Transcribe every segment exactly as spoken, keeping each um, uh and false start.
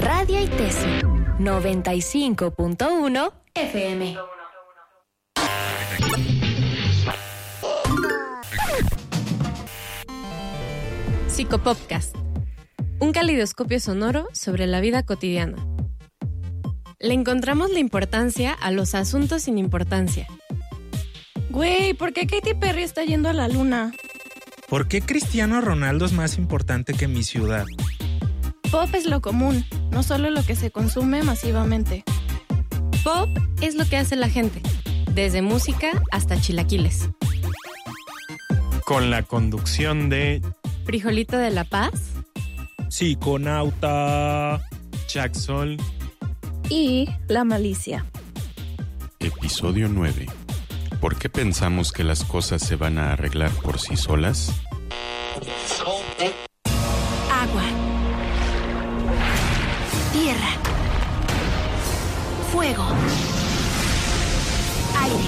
Radio Iteso, noventa y cinco punto uno F M. Psicopodcast, un calidoscopio sonoro sobre la vida cotidiana. Le encontramos la importancia a los asuntos sin importancia. Güey, ¿por qué Katy Perry está yendo a la luna? ¿Por qué Cristiano Ronaldo es más importante que mi ciudad? Pop es lo común, no solo lo que se consume masivamente. Pop es lo que hace la gente, desde música hasta chilaquiles. Con la conducción de Frijolito de la Paz, Psiconauta, Chaxol y La Malicia. Episodio nueve. ¿Por qué pensamos que las cosas se van a arreglar por sí solas? Agua, tierra, fuego, aire.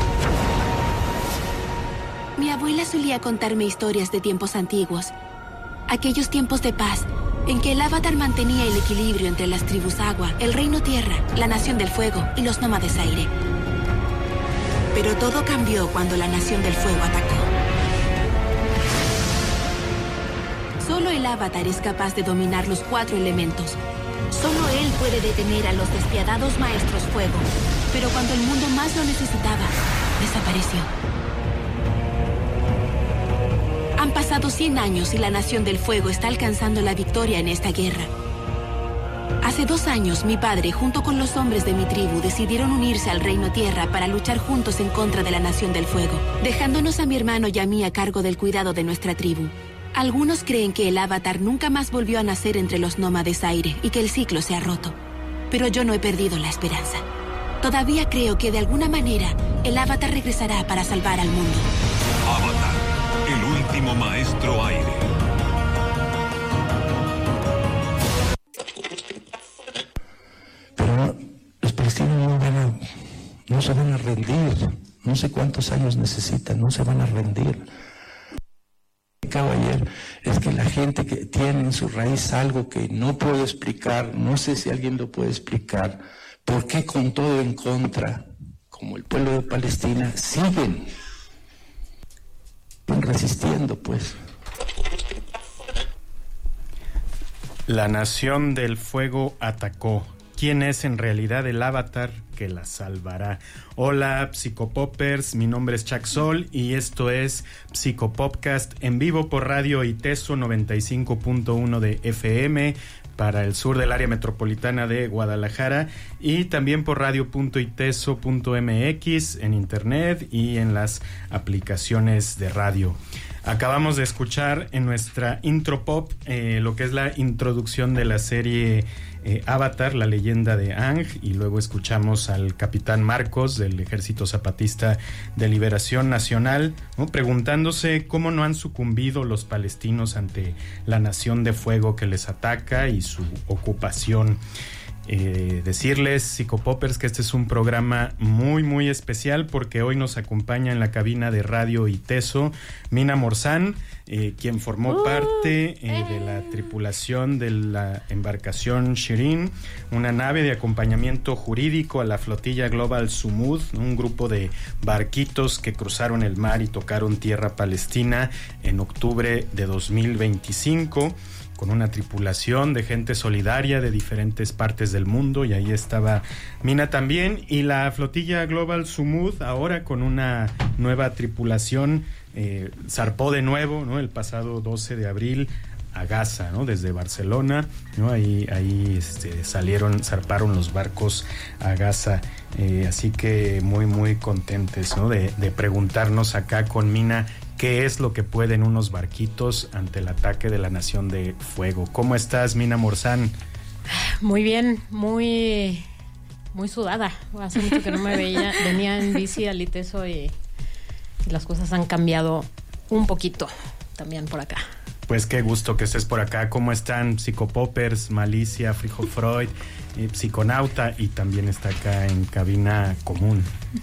Mi abuela solía contarme historias de tiempos antiguos, aquellos tiempos de paz en que el Avatar mantenía el equilibrio entre las tribus agua, el reino tierra, la nación del fuego y los nómades aire. Pero todo cambió cuando la nación del fuego atacó. Solo el Avatar es capaz de dominar los cuatro elementos. Solo él puede detener a los despiadados maestros fuego. Pero cuando el mundo más lo necesitaba, desapareció. Han pasado cien años y la nación del fuego está alcanzando la victoria en esta guerra. Hace dos años, mi padre, junto con los hombres de mi tribu, decidieron unirse al Reino Tierra para luchar juntos en contra de la Nación del Fuego, dejándonos a mi hermano y a mí a cargo del cuidado de nuestra tribu. Algunos creen que el Avatar nunca más volvió a nacer entre los nómades aire y que el ciclo se ha roto. Pero yo no he perdido la esperanza. Todavía creo que de alguna manera el Avatar regresará para salvar al mundo. Avatar, el último maestro aire. Pero los palestinos no van a, no se van a rendir. No sé cuántos años necesitan, no se van a rendir. Ayer es que la gente que tiene en su raíz algo que no puedo explicar, no sé si alguien lo puede explicar, ¿por qué con todo en contra, como el pueblo de Palestina, siguen resistiendo, pues? La nación del fuego atacó. ¿Quién es en realidad el Avatar que la salvará? Hola, Psicopoppers, mi nombre es Chaxol y esto es Psicopodcast en vivo por Radio Iteso noventa y cinco punto uno de F M para el sur del área metropolitana de Guadalajara y también por radio punto iteso punto m x en internet y en las aplicaciones de radio. Acabamos de escuchar en nuestra intro pop eh, lo que es la introducción de la serie eh, Avatar, la leyenda de Aang, y luego escuchamos al capitán Marcos del Ejército Zapatista de Liberación Nacional, ¿no?, preguntándose cómo no han sucumbido los palestinos ante la nación de fuego que les ataca y su ocupación. Eh, decirles, Psicopoppers, que este es un programa muy muy especial porque hoy nos acompaña en la cabina de Radio Iteso Mina Morzán, eh, quien formó uh, parte eh, de la tripulación de la embarcación Shirin, una nave de acompañamiento jurídico a la flotilla Global Sumud, un grupo de barquitos que cruzaron el mar y tocaron tierra palestina en octubre de dos mil veinticinco, con una tripulación de gente solidaria de diferentes partes del mundo, y ahí estaba Mina también, y la flotilla Global Sumud ahora con una nueva tripulación eh, zarpó de nuevo, ¿no?, el pasado doce de abril a Gaza, ¿no?, desde Barcelona, ¿no?, ahí, ahí este, salieron, zarparon los barcos a Gaza, eh, así que muy muy contentes, ¿no?, de, de preguntarnos acá con Mina qué es lo que pueden unos barquitos ante el ataque de la Nación de Fuego. ¿Cómo estás, Mina Morzán? Muy bien, muy muy sudada. Hace mucho que no me veía, venía en bici al Iteso y, y las cosas han cambiado un poquito también por acá. Pues qué gusto que estés por acá. ¿Cómo están Psicopoppers, Malicia, Frijo Freud, eh, Psiconauta, y también está acá en cabina común?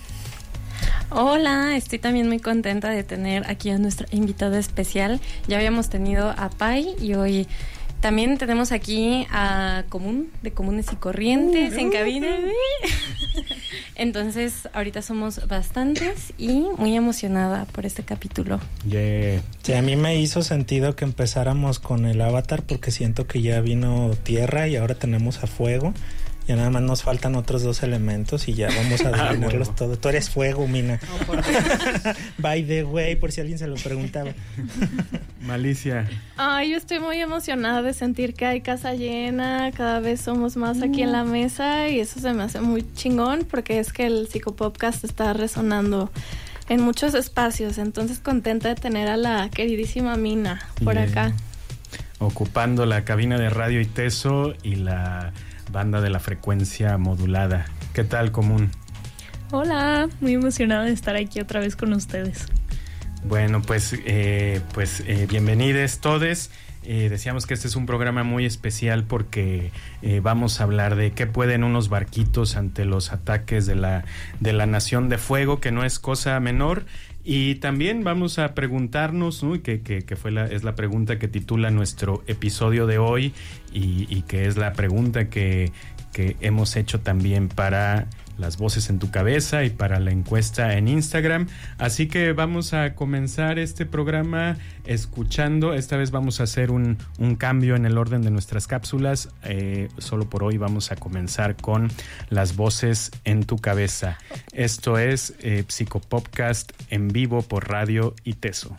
Hola, estoy también muy contenta de tener aquí a nuestra invitada especial. Ya habíamos tenido a Pai y hoy También tenemos aquí a Común, de Comunes y Corrientes, uh, en cabina. Entonces, ahorita somos bastantes y muy emocionada por este capítulo. Yeah. Sí, a mí me hizo sentido que empezáramos con el Avatar porque siento que ya vino Tierra y ahora tenemos a Fuego. Ya nada más nos faltan otros dos elementos y ya vamos a adivinarlos ah, todo. Tú eres fuego, Mina. Oh, por By the way, por si alguien se lo preguntaba. Malicia. Ay, yo estoy muy emocionada de sentir que hay casa llena, cada vez somos más aquí en la mesa y eso se me hace muy chingón porque es que el Psicopopcast está resonando en muchos espacios. Entonces contenta de tener a la queridísima Mina por yeah. acá. Ocupando la cabina de Radio Iteso y la banda de la frecuencia modulada. ¿Qué tal, Común? Hola, muy emocionada de estar aquí otra vez con ustedes. Bueno, pues, eh, pues eh, bienvenidos todos. Eh, decíamos que este es un programa muy especial porque eh, vamos a hablar de qué pueden unos barquitos ante los ataques de la, de la Nación de Fuego, que no es cosa menor. Y también vamos a preguntarnos, ¿no? que, que, que fue la, es la pregunta que titula nuestro episodio de hoy y, y que es la pregunta que, que hemos hecho también para las voces en tu cabeza y para la encuesta en Instagram. Así que vamos a comenzar este programa escuchando. Esta vez vamos a hacer un, un cambio en el orden de nuestras cápsulas. Eh, solo por hoy vamos a comenzar con las voces en tu cabeza. Esto es eh, Psicopopcast en vivo por Radio Iteso.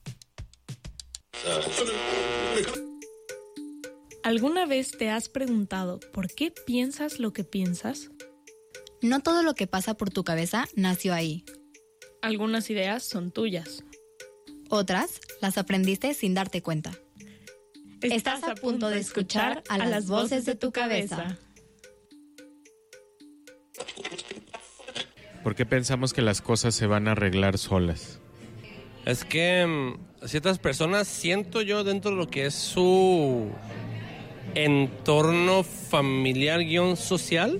¿Alguna vez te has preguntado por qué piensas lo que piensas? No todo lo que pasa por tu cabeza nació ahí. Algunas ideas son tuyas. Otras las aprendiste sin darte cuenta. Estás, Estás a punto de escuchar a las voces de tu cabeza. ¿Por qué pensamos que las cosas se van a arreglar solas? Es que um, ciertas personas, siento yo dentro de lo que es su entorno familiar guión social,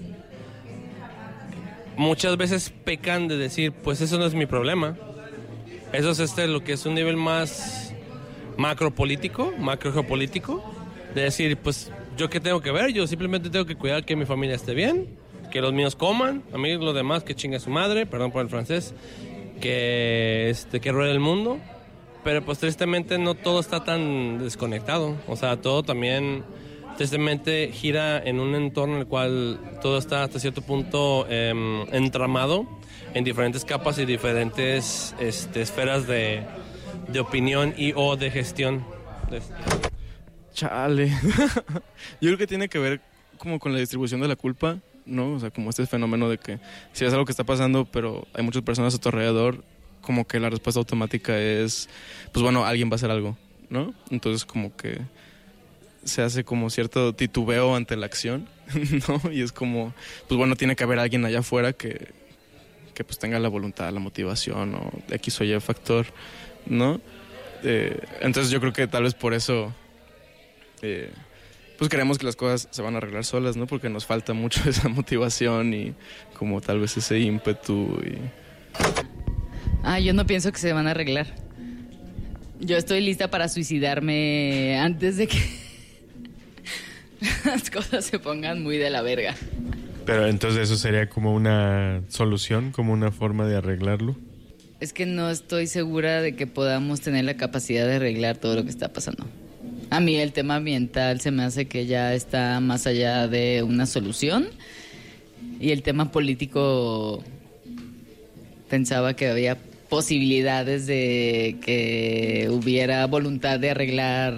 muchas veces pecan de decir, pues eso no es mi problema. Eso es este lo que es un nivel más macropolítico, macrogeopolítico, de decir, pues yo qué tengo que ver, yo simplemente tengo que cuidar que mi familia esté bien, que los míos coman, a mí los demás que chingue su madre, perdón por el francés, que este que ruede el mundo. Pero pues tristemente no todo está tan desconectado, o sea, todo también tristemente gira en un entorno en el cual todo está hasta cierto punto eh, entramado en diferentes capas y diferentes este, esferas de, de opinión y o de gestión. Chale. Yo creo que tiene que ver como con la distribución de la culpa, ¿no? O sea, como este fenómeno de que si es algo que está pasando, pero hay muchas personas a tu alrededor, como que la respuesta automática es, pues bueno, alguien va a hacer algo, ¿no? Entonces como que se hace como cierto titubeo ante la acción, ¿no? Y es como, pues bueno, tiene que haber alguien allá afuera que, que pues tenga la voluntad, la motivación o X o Y factor, ¿no? Eh, entonces yo creo que tal vez por eso eh, pues creemos que las cosas se van a arreglar solas, ¿no? Porque nos falta mucho esa motivación y como tal vez ese ímpetu y... Ah, yo no pienso que se van a arreglar. Yo estoy lista para suicidarme antes de que las cosas se pongan muy de la verga. Pero entonces eso sería como una solución, como una forma de arreglarlo. Es que no estoy segura de que podamos tener la capacidad de arreglar todo lo que está pasando. A mí el tema ambiental se me hace que ya está más allá de una solución. Y el tema político, pensaba que había posibilidades de que hubiera voluntad de arreglar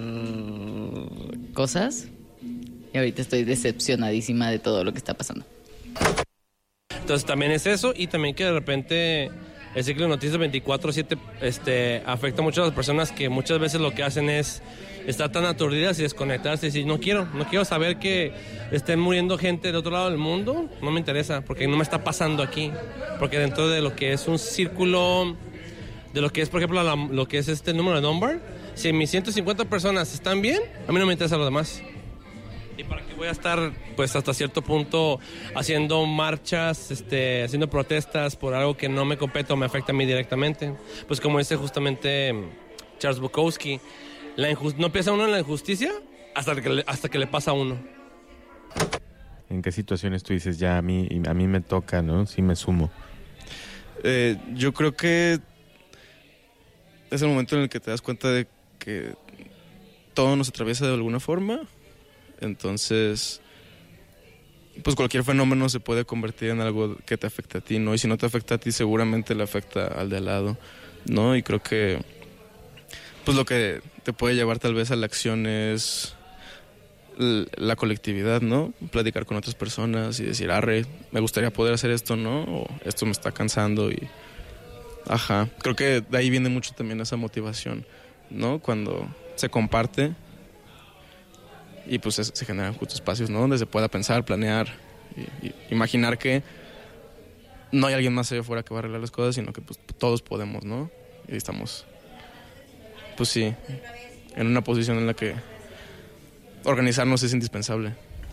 cosas. Y ahorita estoy decepcionadísima de todo lo que está pasando. Entonces también es eso, y también que de repente el ciclo de noticias veinticuatro siete este, afecta mucho a las personas que muchas veces lo que hacen es estar tan aturdidas y desconectarse y decir, no quiero, no quiero saber que estén muriendo gente del otro lado del mundo, no me interesa, porque no me está pasando aquí. Porque dentro de lo que es un círculo, de lo que es, por ejemplo, la, lo que es este número de Dunbar, si mis ciento cincuenta personas están bien, a mí no me interesa lo demás. ¿Y para qué voy a estar, pues, hasta cierto punto haciendo marchas, este, haciendo protestas por algo que no me compete o me afecta a mí directamente? Pues como dice justamente Charles Bukowski, la injust- no piensa uno en la injusticia hasta que le, hasta que le pasa a uno. ¿En qué situaciones tú dices, ya a mí, a mí me toca, ¿no? Sí me sumo. Eh, yo creo que es el momento en el que te das cuenta de que todo nos atraviesa de alguna forma. Entonces, pues cualquier fenómeno se puede convertir en algo que te afecta a ti, ¿no? Y si no te afecta a ti, seguramente le afecta al de al lado, ¿no? Y creo que pues lo que te puede llevar tal vez a la acción es la colectividad, ¿no? Platicar con otras personas y decir, arre, me gustaría poder hacer esto, ¿no? O esto me está cansando y... Ajá, creo que de ahí viene mucho también esa motivación, ¿no? Cuando se comparte y pues se, se generan justo espacios, ¿no? Donde se pueda pensar, planear y, y imaginar que no hay alguien más allá afuera que va a arreglar las cosas, sino que pues todos podemos, ¿no? Y estamos, pues sí, en una posición en la que organizarnos es indispensable.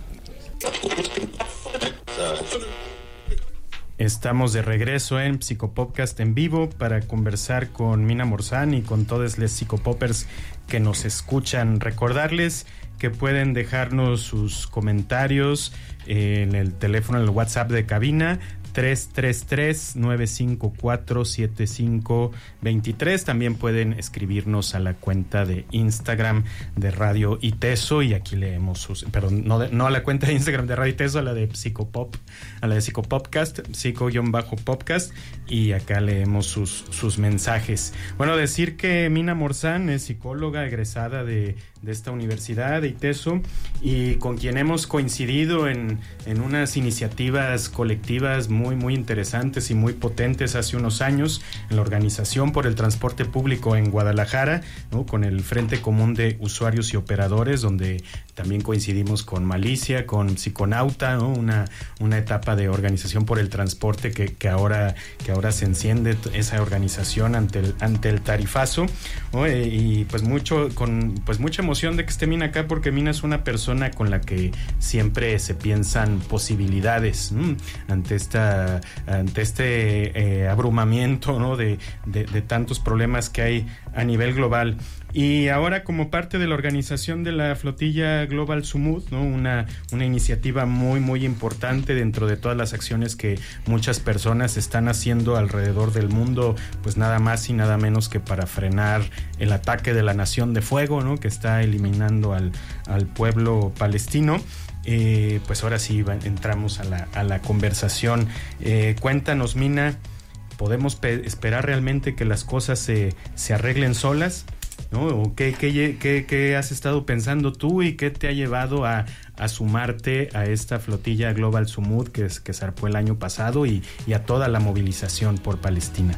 Estamos de regreso en Psicopopcast en vivo para conversar con Mina Morzán y con todos los psicopoppers que nos escuchan. Recordarles que pueden dejarnos sus comentarios en el teléfono, en el WhatsApp de cabina, tres tres tres, nueve cinco cuatro, siete cinco dos tres. También pueden escribirnos a la cuenta de Instagram de Radio Iteso y aquí leemos sus, perdón, no, de, no a la cuenta de Instagram de Radio Iteso, a la de Psicopop, a la de Psicopopcast, psico-podcast, y acá leemos sus, sus mensajes. Bueno, decir que Mina Morzán es psicóloga egresada de, de esta universidad de Iteso y con quien hemos coincidido en, en unas iniciativas colectivas muy muy muy interesantes y muy potentes hace unos años en la Organización por el Transporte Público en Guadalajara, ¿no? Con el Frente Común de Usuarios y Operadores, donde también coincidimos con Malicia, con Psiconauta, ¿no? Una, una etapa de organización por el transporte que, que ahora que ahora se enciende esa organización ante el ante el tarifazo, ¿no? E, y pues mucho con pues mucha emoción de que esté Mina acá, porque Mina es una persona con la que siempre se piensan posibilidades, ¿no? ante esta ante este eh, abrumamiento, ¿no? de, de, de tantos problemas que hay a nivel global. Y ahora, como parte de la organización de la flotilla Global Sumud, ¿no? Una, una iniciativa muy, muy importante dentro de todas las acciones que muchas personas están haciendo alrededor del mundo, pues nada más y nada menos que para frenar el ataque de la Nación de Fuego, ¿no? Que está eliminando al, al pueblo palestino. Eh, pues ahora sí va, entramos a la, a la conversación. Eh, cuéntanos, Mina, ¿podemos pe- esperar realmente que las cosas se, se arreglen solas? ¿No? ¿O qué, qué, qué, qué has estado pensando tú y qué te ha llevado a, a sumarte a esta flotilla Global Sumud que, que zarpó el año pasado y, y a toda la movilización por Palestina?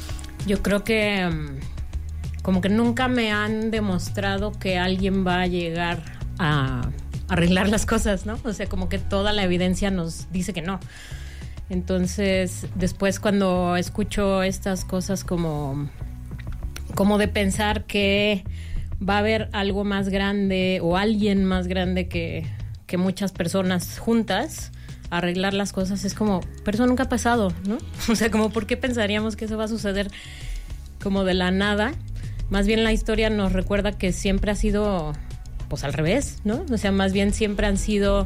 Yo creo que como que nunca me han demostrado que alguien va a llegar a arreglar las cosas, ¿no? O sea, como que toda la evidencia nos dice que no. Entonces, después cuando escucho estas cosas como, como de pensar que va a haber algo más grande o alguien más grande que, que muchas personas juntas a arreglar las cosas, es como, pero eso nunca ha pasado, ¿no? O sea, como, ¿por qué pensaríamos que eso va a suceder como de la nada? Más bien la historia nos recuerda que siempre ha sido pues al revés, ¿no? O sea, más bien siempre han sido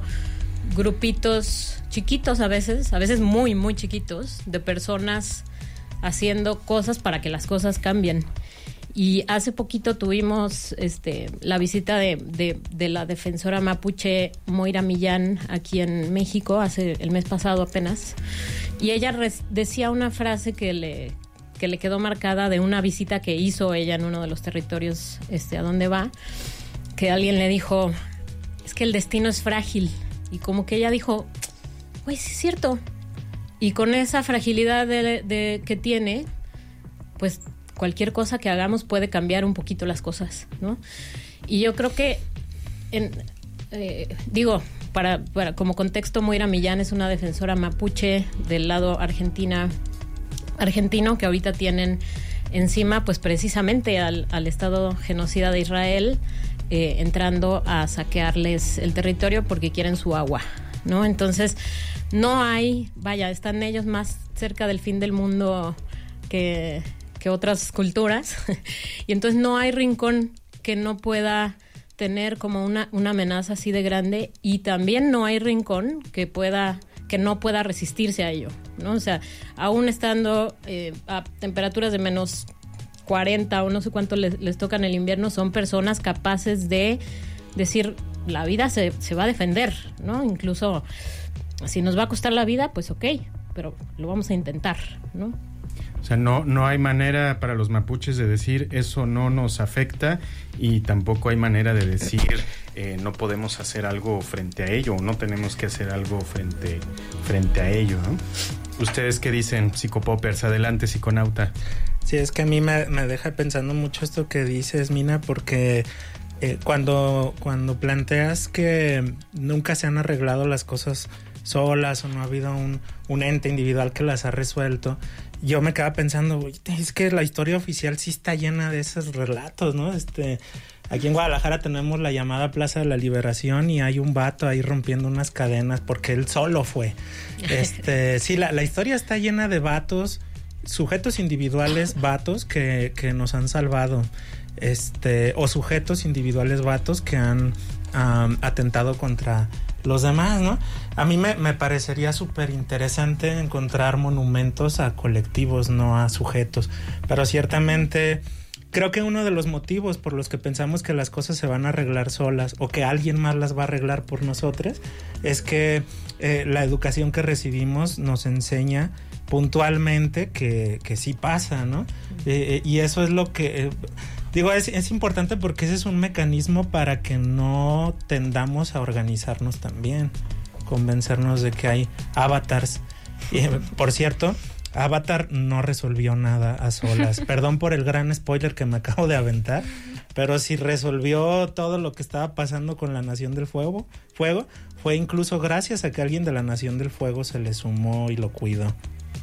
grupitos chiquitos a veces, a veces muy, muy chiquitos, de personas haciendo cosas para que las cosas cambien. Y hace poquito tuvimos este la visita de, de, de la defensora mapuche Moira Millán aquí en México, hace el mes pasado apenas, y ella res, decía una frase que le, que le quedó marcada de una visita que hizo ella en uno de los territorios este, a donde va, que alguien le dijo, es que el destino es frágil, y como que ella dijo, güey, sí es cierto, y con esa fragilidad de, de, que tiene, pues cualquier cosa que hagamos puede cambiar un poquito las cosas, ¿no? Y yo creo que, en, eh, digo, para, para como contexto, Moira Millán es una defensora mapuche del lado argentina, argentino, que ahorita tienen encima, pues precisamente al, al Estado genocida de Israel, Eh, entrando a saquearles el territorio porque quieren su agua, ¿no? Entonces, no hay, vaya, están ellos más cerca del fin del mundo que, que otras culturas, y entonces no hay rincón que no pueda tener como una, una amenaza así de grande y también no hay rincón que pueda que no pueda resistirse a ello, ¿no? O sea, aún estando eh, a temperaturas de menos cuarenta o no sé cuánto les, les toca en el invierno, son personas capaces de decir, la vida se, se va a defender, ¿no? Incluso si nos va a costar la vida, pues ok, pero lo vamos a intentar, ¿no? O sea, no, no hay manera para los mapuches de decir eso no nos afecta y tampoco hay manera de decir eh, no podemos hacer algo frente a ello o no tenemos que hacer algo frente, frente a ello, ¿no? ¿Ustedes qué dicen, psicopoppers? Adelante, psiconauta. Sí, es que a mí me, me deja pensando mucho esto que dices, Mina, porque eh, cuando, cuando planteas que nunca se han arreglado las cosas solas o no ha habido un, un ente individual que las ha resuelto, yo me quedaba pensando, es que la historia oficial sí está llena de esos relatos, ¿no? Este, aquí en Guadalajara tenemos la llamada Plaza de la Liberación y hay un vato ahí rompiendo unas cadenas porque él solo fue. Este, sí, la, la historia está llena de vatos, sujetos individuales vatos que, que nos han salvado, este, o sujetos individuales vatos que han um, atentado contra los demás, ¿no? A mí me, me parecería súper interesante encontrar monumentos a colectivos, no a sujetos, pero ciertamente creo que uno de los motivos por los que pensamos que las cosas se van a arreglar solas o que alguien más las va a arreglar por nosotros es que eh, la educación que recibimos nos enseña puntualmente que, que sí pasa, ¿no? Eh, y eso es lo que... Eh, Digo, es, es importante porque ese es un mecanismo para que no tendamos a organizarnos también, convencernos de que hay avatars. Y, por cierto, Avatar no resolvió nada a solas. Perdón por el gran spoiler que me acabo de aventar, pero si resolvió todo lo que estaba pasando con la Nación del Fuego, fuego fue incluso gracias a que alguien de la Nación del Fuego se le sumó y lo cuidó.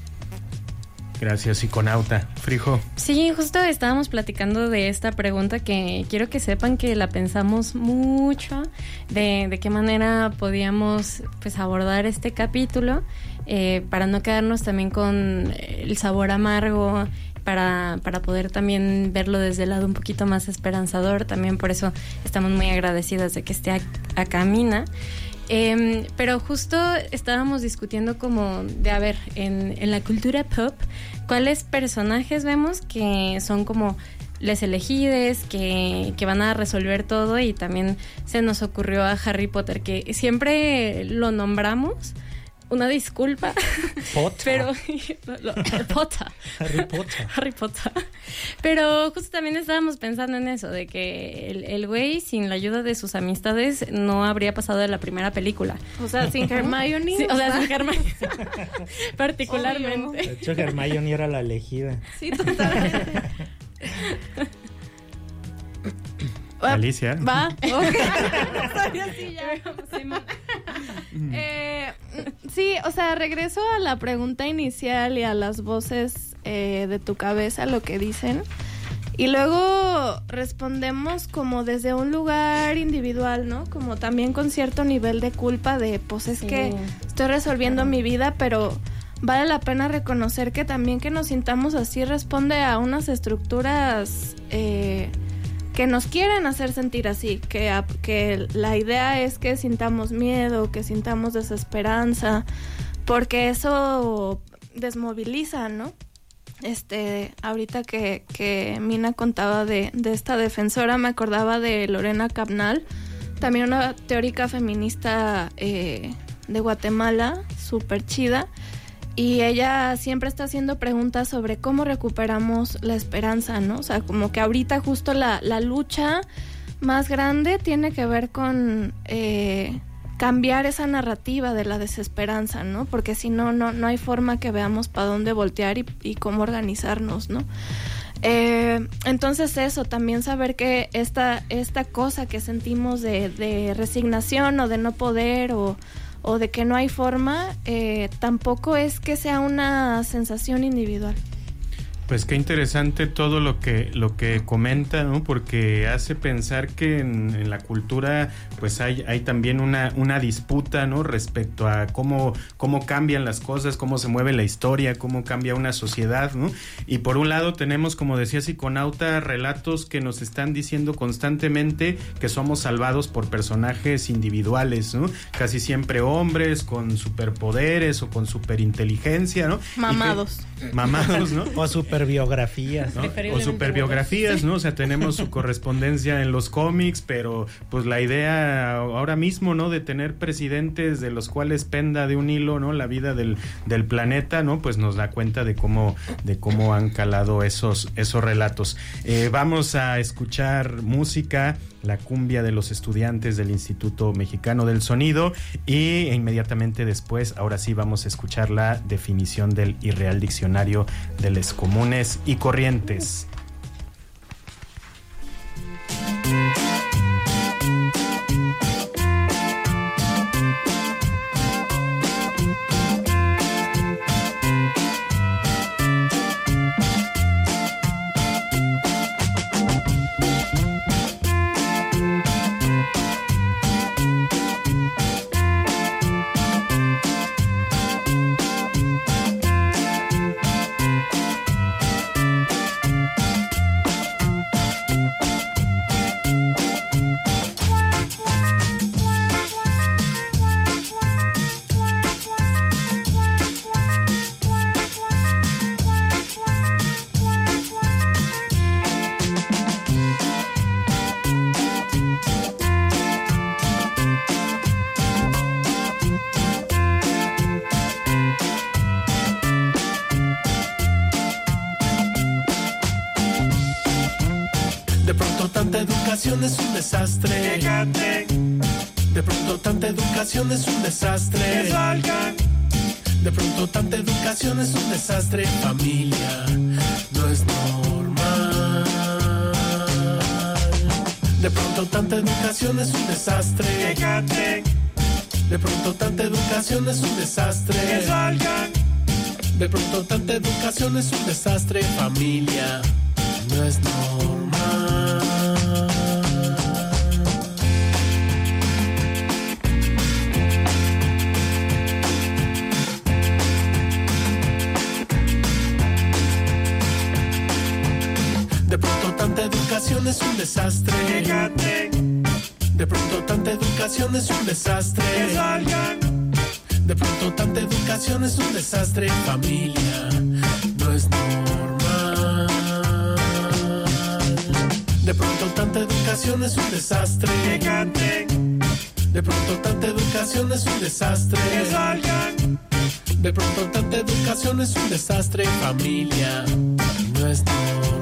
Gracias, psiconauta. Frijo. Sí, justo estábamos platicando de esta pregunta que quiero que sepan que la pensamos mucho, de, de qué manera podíamos pues abordar este capítulo, eh, para no quedarnos también con el sabor amargo, para, para poder también verlo desde el lado un poquito más esperanzador. También por eso estamos muy agradecidas de que esté acá Mina. Eh, pero justo estábamos discutiendo como de, a ver, en, en la cultura pop, ¿cuáles personajes vemos que son como les elegides, que, que van a resolver todo? Y también se nos ocurrió a Harry Potter, que siempre lo nombramos. Una disculpa. Potter. Pero, lo, Potter. Harry Potter. Harry Potter. Pero justo también estábamos pensando en eso, de que el, el güey, sin la ayuda de sus amistades, no habría pasado de la primera película. O sea, sin Hermione. Sí, o sea, sin Hermione. Particularmente. Obvio. De hecho, Hermione era la elegida. Sí, totalmente. Alicia. Va. Okay. sí, ya. eh, sí, o sea, regreso a la pregunta inicial y a las voces eh, de tu cabeza, lo que dicen. Y luego respondemos como desde un lugar individual, ¿no? Como también con cierto nivel de culpa de, pues es sí. que estoy resolviendo mi vida, pero vale la pena reconocer que también que nos sintamos así responde a unas estructuras eh, que nos quieren hacer sentir así, que, que la idea es que sintamos miedo, que sintamos desesperanza, porque eso desmoviliza, ¿no? Este, ahorita que, que Mina contaba de, de esta defensora, me acordaba de Lorena Cabnal, también una teórica feminista eh, de Guatemala, súper chida. Y ella siempre está haciendo preguntas sobre cómo recuperamos la esperanza, ¿no? O sea, como que ahorita justo la, la lucha más grande tiene que ver con eh, cambiar esa narrativa de la desesperanza, ¿no? Porque si no, no, no hay forma que veamos para dónde voltear y, y cómo organizarnos, ¿no? Eh, entonces eso, también saber que esta, esta cosa que sentimos de, de resignación o de no poder o... o de que no hay forma, eh, tampoco es que sea una sensación individual. Pues qué interesante todo lo que lo que comenta, ¿no? Porque hace pensar que en, en la cultura pues hay hay también una una disputa, ¿no? Respecto a cómo cómo cambian las cosas, cómo se mueve la historia, cómo cambia una sociedad, ¿no? Y por un lado tenemos, como decía Psiconauta, relatos que nos están diciendo constantemente que somos salvados por personajes individuales, ¿no? Casi siempre hombres con superpoderes o con superinteligencia, ¿no? Mamados. Que, mamados, ¿no? O super biografías, ¿no? O superbiografías, ¿no? O sea, tenemos su correspondencia en los cómics, pero pues la idea ahora mismo, ¿no? De tener presidentes de los cuales penda de un hilo, ¿no? La vida del, del planeta, ¿no? Pues nos da cuenta de cómo, de cómo han calado esos, esos relatos. Eh, vamos a escuchar música, la cumbia de los estudiantes del Instituto Mexicano del Sonido, y inmediatamente después, ahora sí, vamos a escuchar la definición del Irreal Diccionario de les comunes y corrientes. Es un desastre. De pronto tanta educación es un desastre. De pronto tanta educación es un desastre. Familia, no es normal. De pronto tanta educación es un desastre. De pronto tanta educación es un desastre. De pronto tanta educación es un desastre. Familia, no es normal. De pronto tanta educación es un desastre. De pronto tanta educación es un desastre. De pronto tanta educación es un desastre. Familia, no es normal. De pronto tanta educación es un desastre. De pronto tanta educación es un desastre. De pronto tanta educación es un desastre. Familia, no es normal.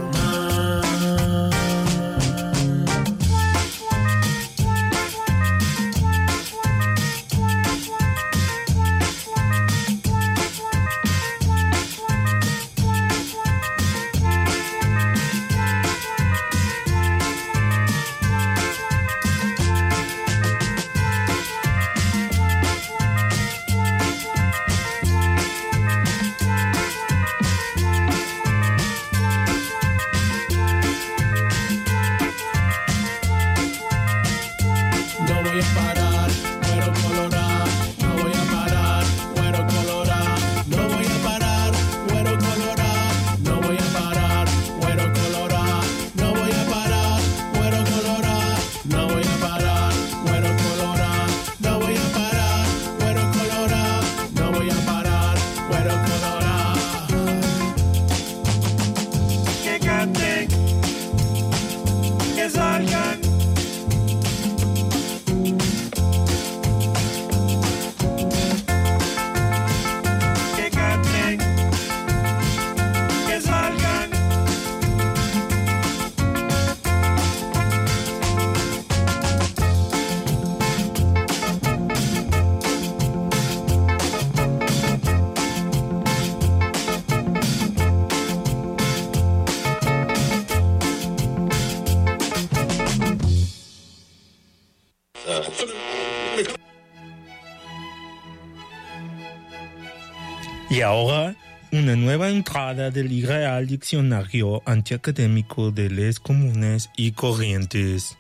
Y ahora Una nueva entrada del Irreal Diccionario Antiacadémico de Les Comunes y Corrientes.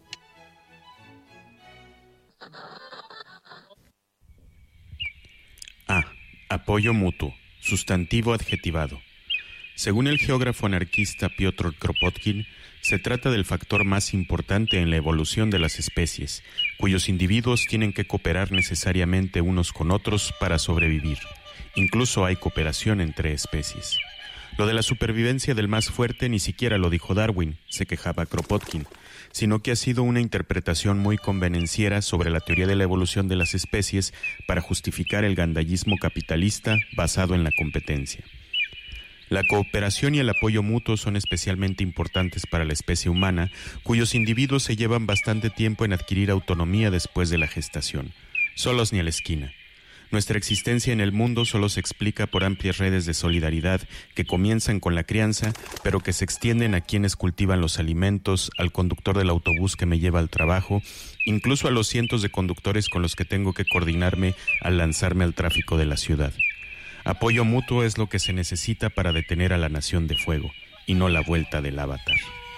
A. Apoyo mutuo. Sustantivo adjetivado. Según el geógrafo anarquista Piotr Kropotkin, se trata del factor más importante en la evolución de las especies, cuyos individuos tienen que cooperar necesariamente unos con otros para sobrevivir. Incluso hay cooperación entre especies. Lo de la supervivencia del más fuerte ni siquiera lo dijo Darwin, se quejaba Kropotkin, sino que ha sido una interpretación muy convenenciera sobre la teoría de la evolución de las especies para justificar el gandallismo capitalista basado en la competencia. La cooperación y el apoyo mutuo son especialmente importantes para la especie humana, cuyos individuos se llevan bastante tiempo en adquirir autonomía después de la gestación. Solos ni a la esquina. Nuestra existencia en el mundo solo se explica por amplias redes de solidaridad que comienzan con la crianza, pero que se extienden a quienes cultivan los alimentos, al conductor del autobús que me lleva al trabajo, incluso a los cientos de conductores con los que tengo que coordinarme al lanzarme al tráfico de la ciudad. Apoyo mutuo es lo que se necesita para detener a la Nación de Fuego, y no la vuelta del Avatar.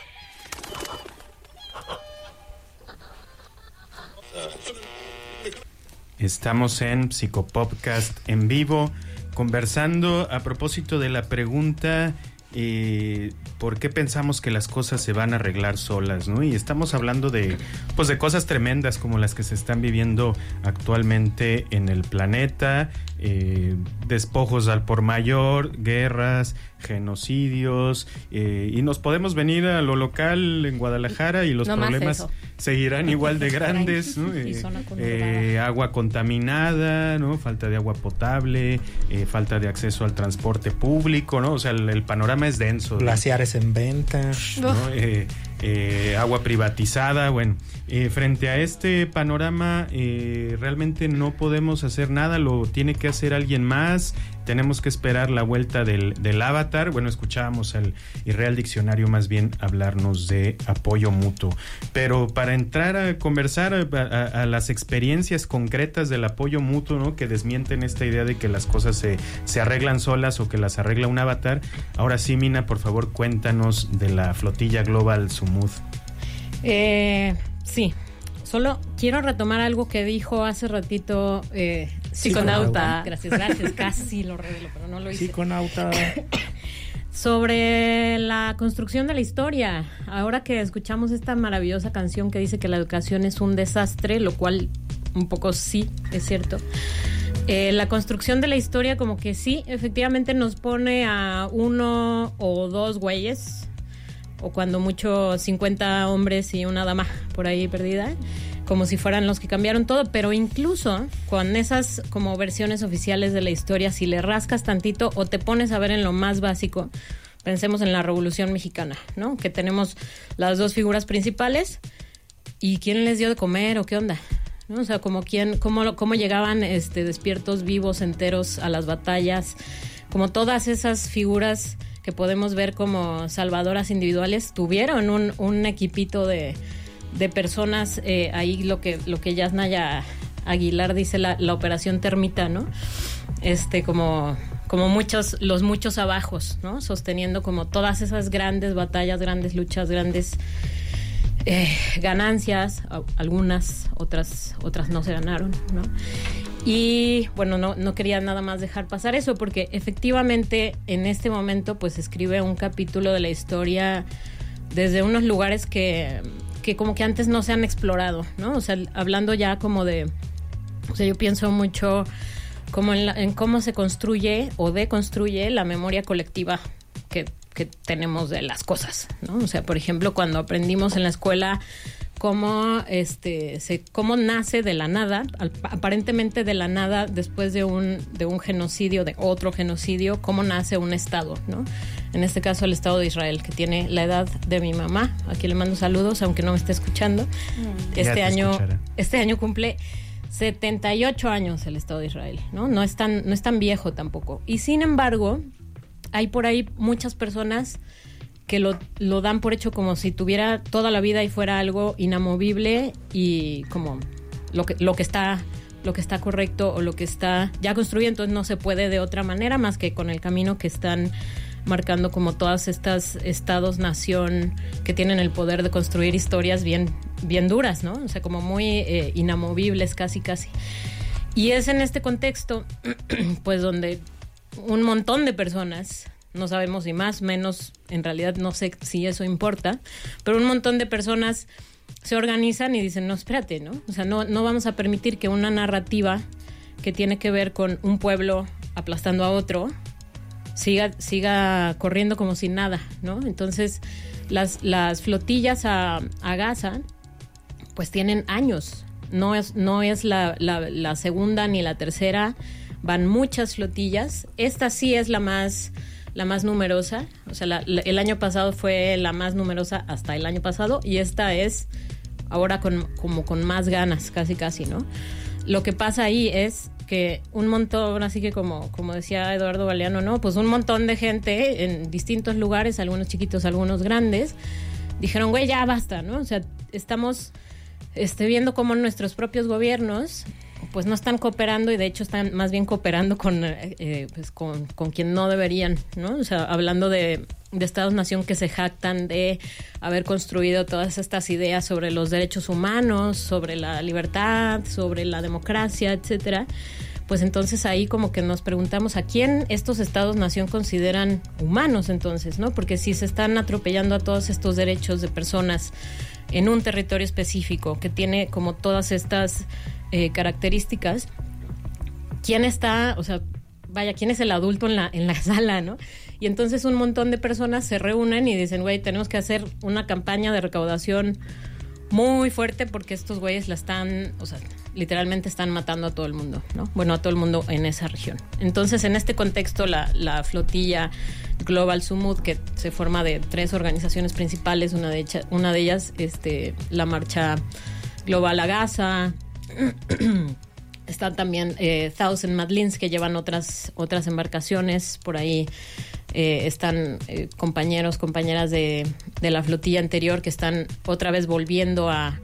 Estamos en Psicopodcast en vivo, conversando a propósito de la pregunta eh, ¿por qué pensamos que las cosas se van a arreglar solas, ¿no? Y estamos hablando de, pues, de cosas tremendas como las que se están viviendo actualmente en el planeta, eh, despojos al por mayor, guerras, genocidios, eh, y nos podemos venir a lo local en Guadalajara y los no problemas seguirán igual de grandes, ¿no? Eh, eh, agua contaminada, ¿no? Falta de agua potable, eh, falta de acceso al transporte público, ¿no? O sea, el, el panorama es denso. Glaciares, ¿no? En venta, ¿no? Eh, eh, agua privatizada. Bueno, eh, frente a este panorama eh, realmente no podemos hacer nada, lo tiene que hacer alguien más. Tenemos que esperar la vuelta del, del Avatar. Bueno, escuchábamos al Irreal Diccionario más bien hablarnos de apoyo mutuo. Pero para entrar a conversar a, a, a las experiencias concretas del apoyo mutuo, ¿no? Que desmienten esta idea de que las cosas se, se arreglan solas o que las arregla un avatar. Ahora sí, Mina, por favor, cuéntanos de la flotilla Global Sumud. Eh, sí. Solo quiero retomar algo que dijo hace ratito eh, Psiconauta. Gracias, gracias. Casi lo revelo, pero no lo hice. Psiconauta. Sobre la construcción de la historia. Ahora que escuchamos esta maravillosa canción que dice que la educación es un desastre, lo cual un poco sí es cierto. Eh, la construcción de la historia como que sí, efectivamente nos pone a uno o dos güeyes, o cuando mucho cincuenta hombres y una dama por ahí perdida, como si fueran los que cambiaron todo, pero incluso con esas como versiones oficiales de la historia, si le rascas tantito o te pones a ver en lo más básico, pensemos en la Revolución Mexicana, ¿no? Que tenemos las dos figuras principales y quién les dio de comer o qué onda, ¿no? O sea, como quién, cómo, cómo llegaban este, despiertos, vivos, enteros a las batallas, como todas esas figuras que podemos ver como salvadoras individuales, tuvieron un, un equipito de, de personas, eh, ahí lo que, lo que Yasnaya Aguilar dice, la, la operación termita, ¿no? Este, como, como muchos, los muchos abajos, ¿no? Sosteniendo como todas esas grandes batallas, grandes luchas, grandes eh, ganancias, algunas, otras, otras no se ganaron, ¿no? Y bueno, no, no quería nada más dejar pasar eso, porque efectivamente en este momento pues escribe un capítulo de la historia desde unos lugares que, que como que antes no se han explorado, ¿no? O sea, hablando ya como de, o sea, yo pienso mucho como en, la, en cómo se construye o deconstruye la memoria colectiva que, que tenemos de las cosas, ¿no? O sea, por ejemplo, cuando aprendimos en la escuela cómo este se cómo nace de la nada, aparentemente de la nada, después de un de un genocidio, de otro genocidio, cómo nace un estado, ¿no? En este caso el Estado de Israel, que tiene la edad de mi mamá. Aquí le mando saludos, aunque no me esté escuchando. Mm. Este año escuchará. Este año cumple setenta y ocho años el Estado de Israel, ¿no? No es tan no es tan viejo tampoco. Y sin embargo, hay por ahí muchas personas que lo, lo dan por hecho como si tuviera toda la vida y fuera algo inamovible y como lo que, lo que está lo que está correcto o lo que está ya construido, entonces no se puede de otra manera más que con el camino que están marcando como todas estas estados-nación que tienen el poder de construir historias bien, bien duras, ¿no? O sea, como muy eh, inamovibles casi, casi. Y es en este contexto, pues, donde un montón de personas, no sabemos si más, menos, en realidad no sé si eso importa, pero un montón de personas se organizan y dicen, no, espérate, ¿no? O sea, no, no vamos a permitir que una narrativa que tiene que ver con un pueblo aplastando a otro siga, siga corriendo como si nada, ¿no? Entonces, las, las flotillas a, a Gaza, pues tienen años. No es, no es la, la, la segunda ni la tercera, van muchas flotillas. Esta sí es la más, la más numerosa, o sea, la, la, el año pasado fue la más numerosa hasta el año pasado, y esta es ahora con, como con más ganas, casi casi, ¿no? Lo que pasa ahí es que un montón, así que como, como decía Eduardo Galeano, ¿no? Pues un montón de gente en distintos lugares, algunos chiquitos, algunos grandes, dijeron, güey, ya basta, ¿no? O sea, estamos este, viendo cómo nuestros propios gobiernos pues no están cooperando, y de hecho están más bien cooperando con, eh, pues con, con quien no deberían, ¿no? O sea, hablando de, de Estados-nación que se jactan de haber construido todas estas ideas sobre los derechos humanos, sobre la libertad, sobre la democracia, etcétera. Pues entonces ahí como que nos preguntamos a quién estos Estados-nación consideran humanos entonces, ¿no? Porque si se están atropellando a todos estos derechos de personas en un territorio específico que tiene como todas estas eh, características, ¿quién está, o sea, vaya, quién es el adulto en la, en la sala, ¿no? Y entonces un montón de personas se reúnen y dicen, güey, tenemos que hacer una campaña de recaudación muy fuerte porque estos güeyes la están, o sea, literalmente están matando a todo el mundo, ¿no? Bueno, a todo el mundo en esa región. Entonces, en este contexto, la, la flotilla Global Sumud, que se forma de tres organizaciones principales, una de, hecha, una de ellas, este, la Marcha Global a Gaza, están también eh, Thousand Madlins, que llevan otras, otras embarcaciones por ahí. Eh, están eh, compañeros, compañeras de, de la flotilla anterior que están otra vez volviendo a,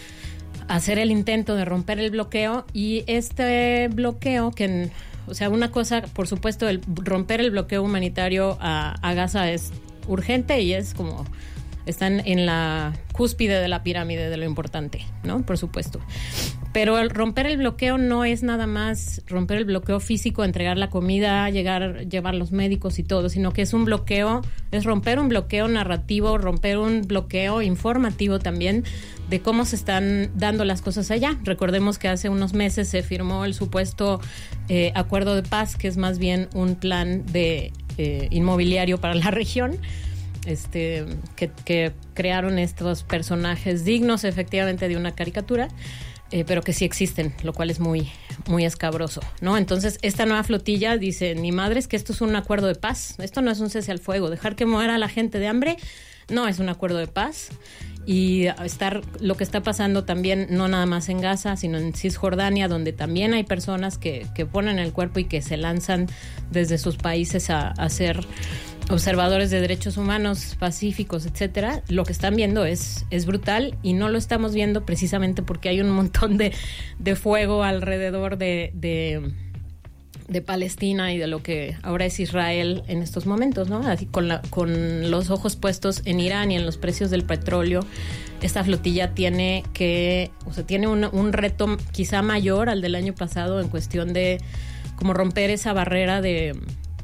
a hacer el intento de romper el bloqueo. Y este bloqueo, que, o sea, una cosa, por supuesto, el romper el bloqueo humanitario a, a Gaza es urgente y es como, están en la cúspide de la pirámide de lo importante, ¿no? Por supuesto. Pero el romper el bloqueo no es nada más romper el bloqueo físico, entregar la comida, llegar, llevar los médicos y todo, sino que es un bloqueo, es romper un bloqueo narrativo, romper un bloqueo informativo también de cómo se están dando las cosas allá. Recordemos que hace unos meses se firmó el supuesto eh, acuerdo de paz, que es más bien un plan de eh, inmobiliario para la región. Este, que, que crearon estos personajes dignos efectivamente de una caricatura, eh, pero que sí existen, lo cual es muy, muy escabroso, ¿no? Entonces, esta nueva flotilla dice, ni madres, que esto es un acuerdo de paz, esto no es un cese al fuego, dejar que muera la gente de hambre no es un acuerdo de paz. Y estar, lo que está pasando también, no nada más en Gaza, sino en Cisjordania, donde también hay personas que, que ponen el cuerpo y que se lanzan desde sus países a, a ser observadores de derechos humanos pacíficos, etcétera. Lo que están viendo es, es brutal, y no lo estamos viendo precisamente porque hay un montón de, de fuego alrededor de, de, de Palestina y de lo que ahora es Israel en estos momentos, ¿no? Así con, la, con los ojos puestos en Irán y en los precios del petróleo, esta flotilla tiene que, o sea, tiene un, un reto quizá mayor al del año pasado en cuestión de como romper esa barrera de,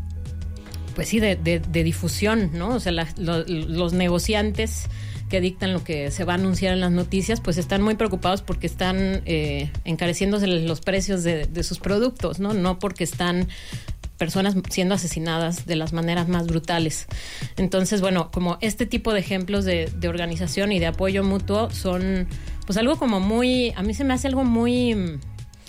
pues sí, de, de, de difusión, ¿no? O sea, la, lo, los negociantes que dictan lo que se va a anunciar en las noticias, pues están muy preocupados porque están eh, encareciéndose los precios de, de sus productos, ¿no? No porque están personas siendo asesinadas de las maneras más brutales. Entonces, bueno, como este tipo de ejemplos de, de organización y de apoyo mutuo son, pues algo como muy, a mí se me hace algo muy,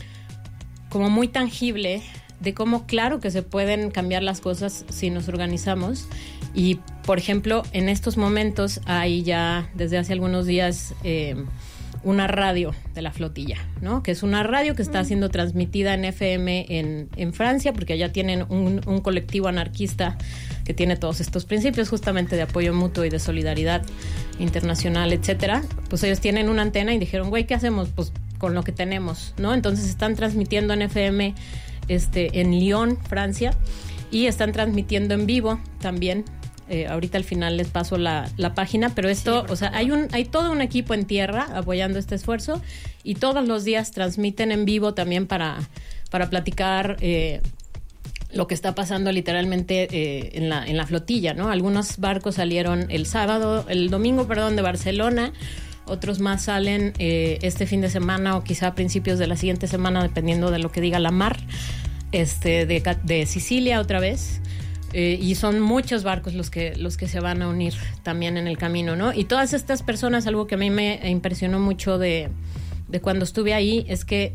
como muy tangible de cómo, claro que se pueden cambiar las cosas si nos organizamos. Y, por ejemplo, en estos momentos hay ya desde hace algunos días eh, una radio de la flotilla, ¿no? Que es una radio que está siendo transmitida en F M en, en Francia, porque allá tienen un, un colectivo anarquista que tiene todos estos principios justamente de apoyo mutuo y de solidaridad internacional, etcétera. Pues ellos tienen una antena y dijeron, güey, ¿qué hacemos? Pues con lo que tenemos, ¿no? Entonces están transmitiendo en F M este, en Lyon, Francia, y están transmitiendo en vivo también. Eh, ahorita al final les paso la, la página, pero esto, sí, o sea, hay un hay todo un equipo en tierra apoyando este esfuerzo y todos los días transmiten en vivo también para, para platicar eh, lo que está pasando literalmente eh, en la en la flotilla, ¿no? Algunos barcos salieron el sábado, el domingo, perdón, de Barcelona, otros más salen eh, este fin de semana o quizá a principios de la siguiente semana, dependiendo de lo que diga la mar, este de, de Sicilia otra vez. Eh, y son muchos barcos los que los que se van a unir también en el camino, ¿no? Y todas estas personas, algo que a mí me impresionó mucho de, de cuando estuve ahí, es que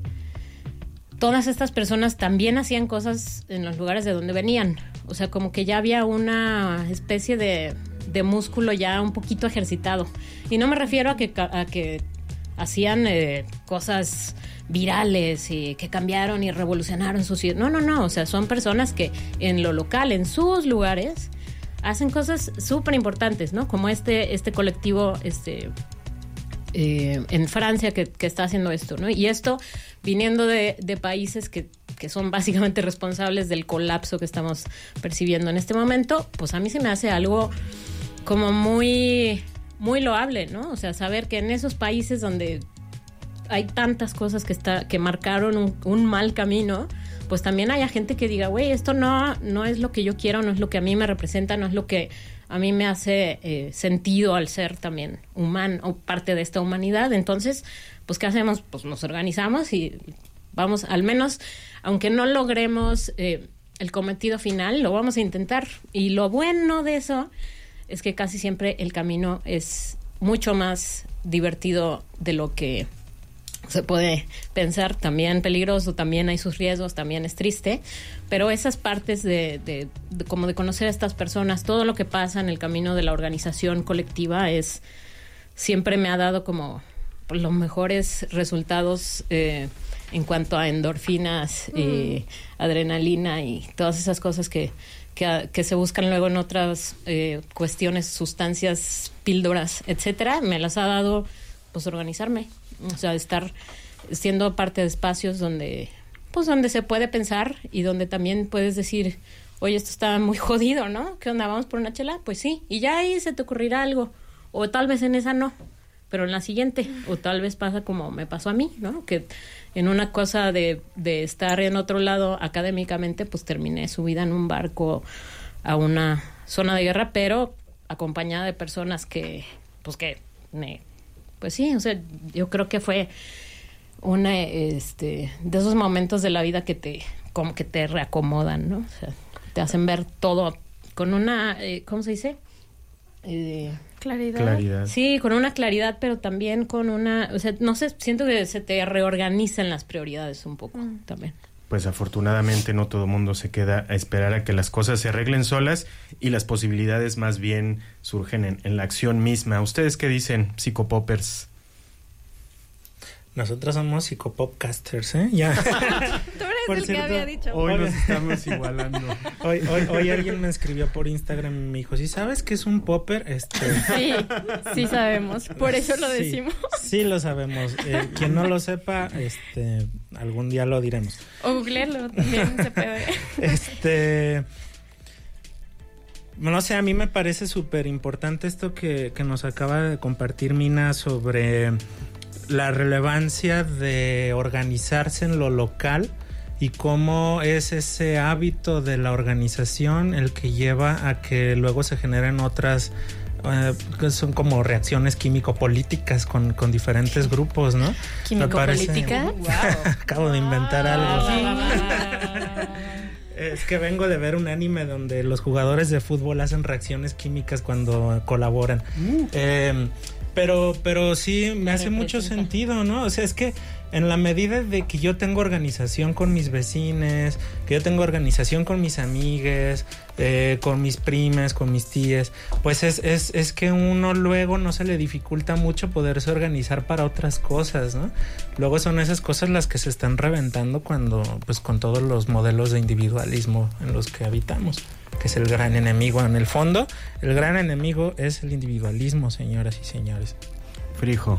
todas estas personas también hacían cosas en los lugares de donde venían. O sea, como que ya había una especie de, de músculo ya un poquito ejercitado. Y no me refiero a que, a que hacían eh, cosas virales y que cambiaron y revolucionaron su ciudad. No, no, no. O sea, son personas que en lo local, en sus lugares, hacen cosas súper importantes, ¿no? Como este, este colectivo este, eh, en Francia que, que está haciendo esto, ¿no? Y esto viniendo de, de países que, que son básicamente responsables del colapso que estamos percibiendo en este momento, pues a mí se me hace algo como muy, muy loable, ¿no? O sea, saber que en esos países donde hay tantas cosas que está que marcaron un, un mal camino, pues también haya gente que diga, güey, esto no, no es lo que yo quiero, no es lo que a mí me representa, no es lo que a mí me hace eh, sentido al ser también humano o parte de esta humanidad. Entonces, pues, ¿qué hacemos? Pues nos organizamos y vamos, al menos, aunque no logremos eh, el cometido final, lo vamos a intentar. Y lo bueno de eso es que casi siempre el camino es mucho más divertido de lo que se puede pensar, también peligroso, también hay sus riesgos, también es triste, pero esas partes de, de, de como de conocer a estas personas, todo lo que pasa en el camino de la organización colectiva es, siempre me ha dado como los mejores resultados eh, en cuanto a endorfinas, mm. eh, adrenalina y todas esas cosas que, que, que se buscan luego en otras eh, cuestiones, sustancias, píldoras, etcétera. Me las ha dado pues organizarme. O sea, estar siendo parte de espacios donde, pues, donde se puede pensar y donde también puedes decir, oye, esto está muy jodido, ¿no? ¿Qué onda? ¿Vamos por una chela? Pues sí. Y ya ahí se te ocurrirá algo. O tal vez en esa no, pero en la siguiente. O tal vez pasa como me pasó a mí, ¿no? Que en una cosa de, de estar en otro lado académicamente, pues terminé subida en un barco a una zona de guerra, pero acompañada de personas que, pues que me... Pues sí, o sea, yo creo que fue una, este, de esos momentos de la vida que te, como que te reacomodan, ¿no? O sea, te hacen ver todo con una, eh, ¿cómo se dice? Eh, claridad. Claridad. Sí, con una claridad, pero también con una, o sea, no sé, siento que se te reorganizan las prioridades un poco mm. también. Pues afortunadamente no todo el mundo se queda a esperar a que las cosas se arreglen solas y las posibilidades más bien surgen en, en la acción misma. ¿Ustedes qué dicen, psicopoppers? Nosotros somos psicopopcasters, ¿eh? Ya. Tú eres Por el cierto, que había dicho. Hoy nos estamos igualando. Hoy, hoy, hoy alguien me escribió por Instagram y me dijo, ¿sí sabes qué es un popper? Este... Sí, sí sabemos. Por eso lo sí, decimos. Sí, lo sabemos. Eh, quien no lo sepa, este, algún día lo diremos. O googlearlo también se puede. Este... No sé, a mí me parece súper importante esto que, que nos acaba de compartir Mina sobre la relevancia de organizarse en lo local y cómo es ese hábito de la organización el que lleva a que luego se generen otras, eh, que son como reacciones químico-políticas con, con diferentes grupos, ¿no? ¿Químico-política? Wow. Acabo de inventar algo. Sí. Es que vengo de ver un anime donde los jugadores de fútbol hacen reacciones químicas cuando colaboran. Uh. Eh, pero, pero sí, me hace mucho sentido, ¿no? O sea, es que en la medida de que yo tengo organización con mis vecinos, que yo tengo organización con mis amigues, eh, con mis primas, con mis tías, pues es, es, es que uno luego no se le dificulta mucho poderse organizar para otras cosas, ¿no? Luego son esas cosas las que se están reventando cuando, pues con todos los modelos de individualismo en los que habitamos, que es el gran enemigo. En el fondo, el gran enemigo es el individualismo, señoras y señores. Frijo.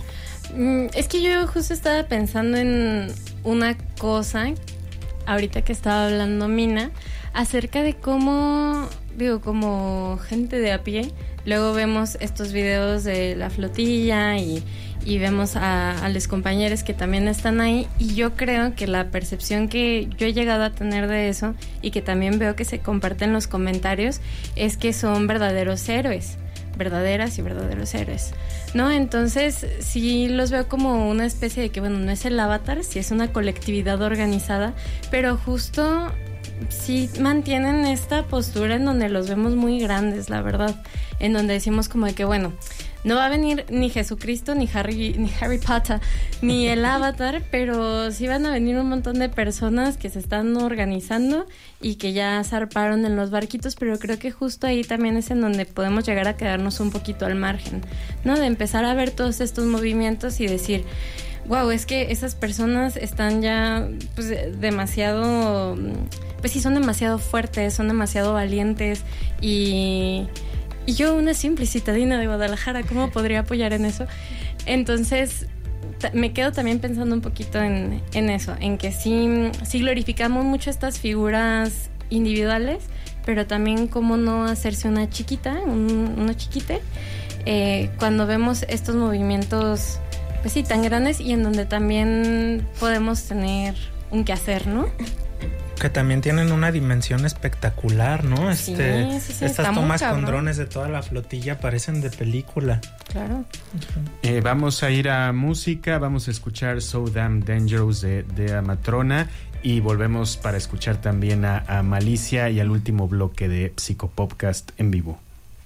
Mm, es que yo justo estaba pensando en una cosa, ahorita que estaba hablando Mina, acerca de cómo, digo, como gente de a pie, luego vemos estos videos de la flotilla y, y vemos a, a los compañeros que también están ahí, y yo creo que la percepción que yo he llegado a tener de eso, y que también veo que se comparte en los comentarios, es que son verdaderos héroes, verdaderas y verdaderos héroes, ¿no? Entonces sí los veo como una especie de que, bueno, no es el Avatar, sí es una colectividad organizada, pero justo sí mantienen esta postura en donde los vemos muy grandes, la verdad, en donde decimos como de que, bueno, no va a venir ni Jesucristo, ni Harry, ni Harry Potter, ni el Avatar, pero sí van a venir un montón de personas que se están organizando y que ya zarparon en los barquitos, pero creo que justo ahí también es en donde podemos llegar a quedarnos un poquito al margen, ¿no? De empezar a ver todos estos movimientos y decir, wow, es que esas personas están ya pues demasiado, pues sí, son demasiado fuertes, son demasiado valientes, y, y yo, una simple citadina de Guadalajara, ¿cómo podría apoyar en eso? Entonces t- me quedo también pensando un poquito en, en eso, en que sí, sí glorificamos mucho estas figuras individuales, pero también cómo no hacerse una chiquita, un, una chiquite, eh, cuando vemos estos movimientos, pues sí, tan grandes, y en donde también podemos tener un quehacer, ¿no? Que también tienen una dimensión espectacular, ¿no? Sí, Este, sí, sí, estas tomas con cabrón. drones de toda la flotilla parecen de película. Claro. Eh, vamos a ir a música, vamos a escuchar So Damn Dangerous de, de Amatrona, y volvemos para escuchar también a, a Malicia y al último bloque de Psicopopcast en vivo.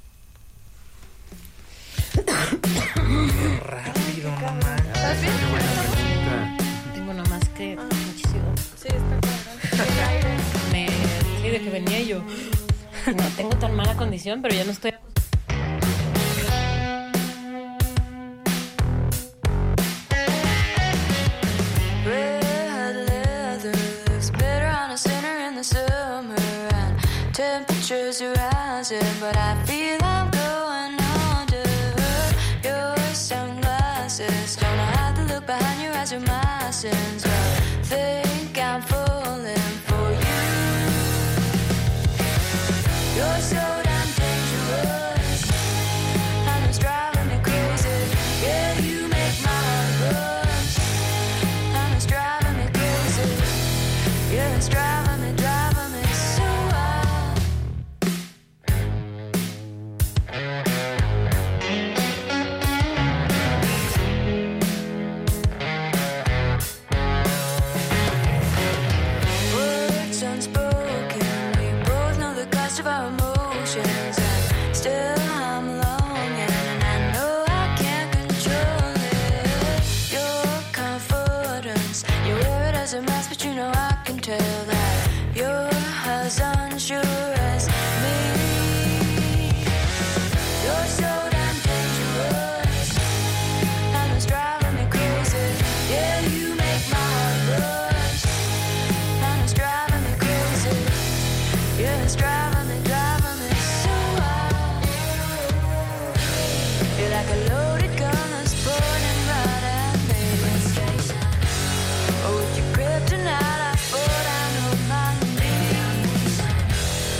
Qué rápido, no manches. Tengo nomás que muchísimo. Sí, está Me sí, de que venía yo. No tengo tan mala condición, pero ya no estoy. Red leather looks better on a sinner in the summer, and temperatures are rising, but I feel I'm going under your sunglasses. Don't know how to look behind your eyes or my sins, but think I'm falling for you. You're so damn dangerous, and it's driving me crazy. Yeah, you make my heart rush, and it's driving me crazy. Yeah, it's driving me, driving me so wild. Words unspoken, we both know the cost of our emotions, and still I'm longing, and I know I can't control it. Your confidence, you wear it as a mask, but you know I can tell that you're as unsure as me. You're so damn dangerous, and it's driving me crazy. Yeah, you make my heart rush, and it's driving me crazy. Yeah, it's driving me, driving me so wild. You're like a loaded gun that's pointing right at me. Oh, with your kryptonite, I thought I know my name.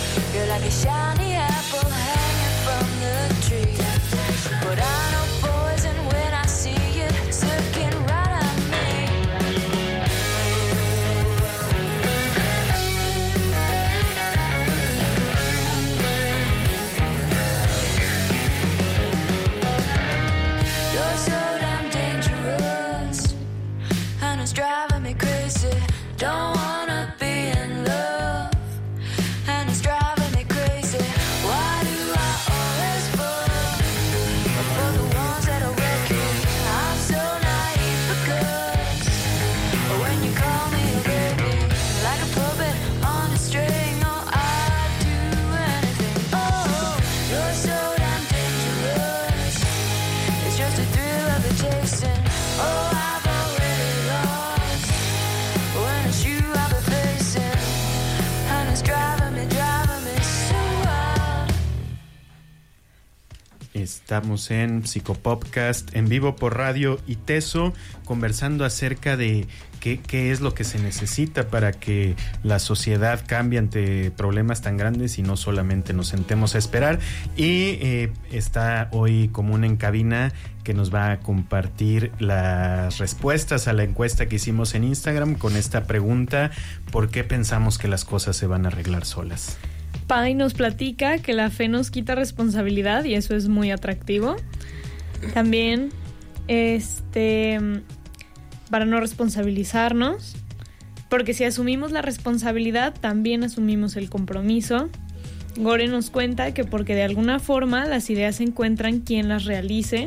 Estamos en Psicopopcast, en vivo por Radio Iteso, conversando acerca de qué, qué es lo que se necesita para que la sociedad cambie ante problemas tan grandes y no solamente nos sentemos a esperar. Y eh, está hoy Común en cabina, que nos va a compartir las respuestas a la encuesta que hicimos en Instagram con esta pregunta: ¿por qué pensamos que las cosas se van a arreglar solas? Pai nos platica que la fe nos quita responsabilidad y eso es muy atractivo. También, este, para no responsabilizarnos, porque si asumimos la responsabilidad, también asumimos el compromiso. Gore nos cuenta que porque de alguna forma las ideas encuentran quien las realice.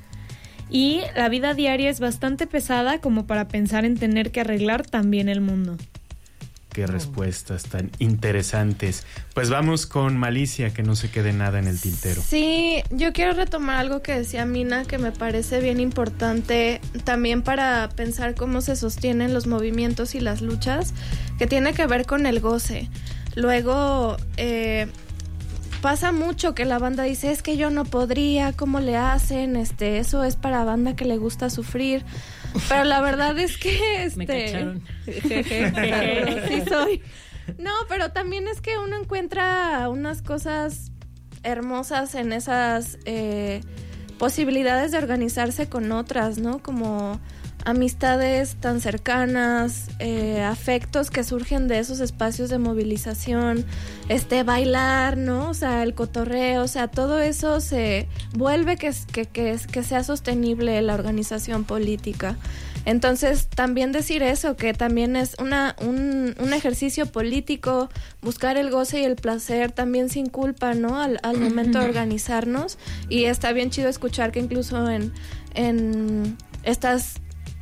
Y la vida diaria es bastante pesada como para pensar en tener que arreglar también el mundo. Qué respuestas tan interesantes. Pues vamos con Malicia, que no se quede nada en el tintero. Sí, yo quiero retomar algo que decía Mina, que me parece bien importante también para pensar cómo se sostienen los movimientos y las luchas, que tiene que ver con el goce. Luego, eh, pasa mucho que la banda dice, es que yo no podría, ¿cómo le hacen? Este, eso es para banda que le gusta sufrir. Pero la verdad es que este me cacharon. Jeje, sí soy. No, pero también es que uno encuentra unas cosas hermosas en esas eh, posibilidades de organizarse con otras, ¿no? Como amistades tan cercanas, eh, afectos que surgen de esos espacios de movilización, este bailar, ¿no? O sea, el cotorreo, o sea, todo eso se vuelve que, que, que, que sea sostenible la organización política. Entonces, también decir eso, que también es una un, un ejercicio político, buscar el goce y el placer también sin culpa, ¿no? Al, al momento de organizarnos. Y está bien chido escuchar que incluso en, en estas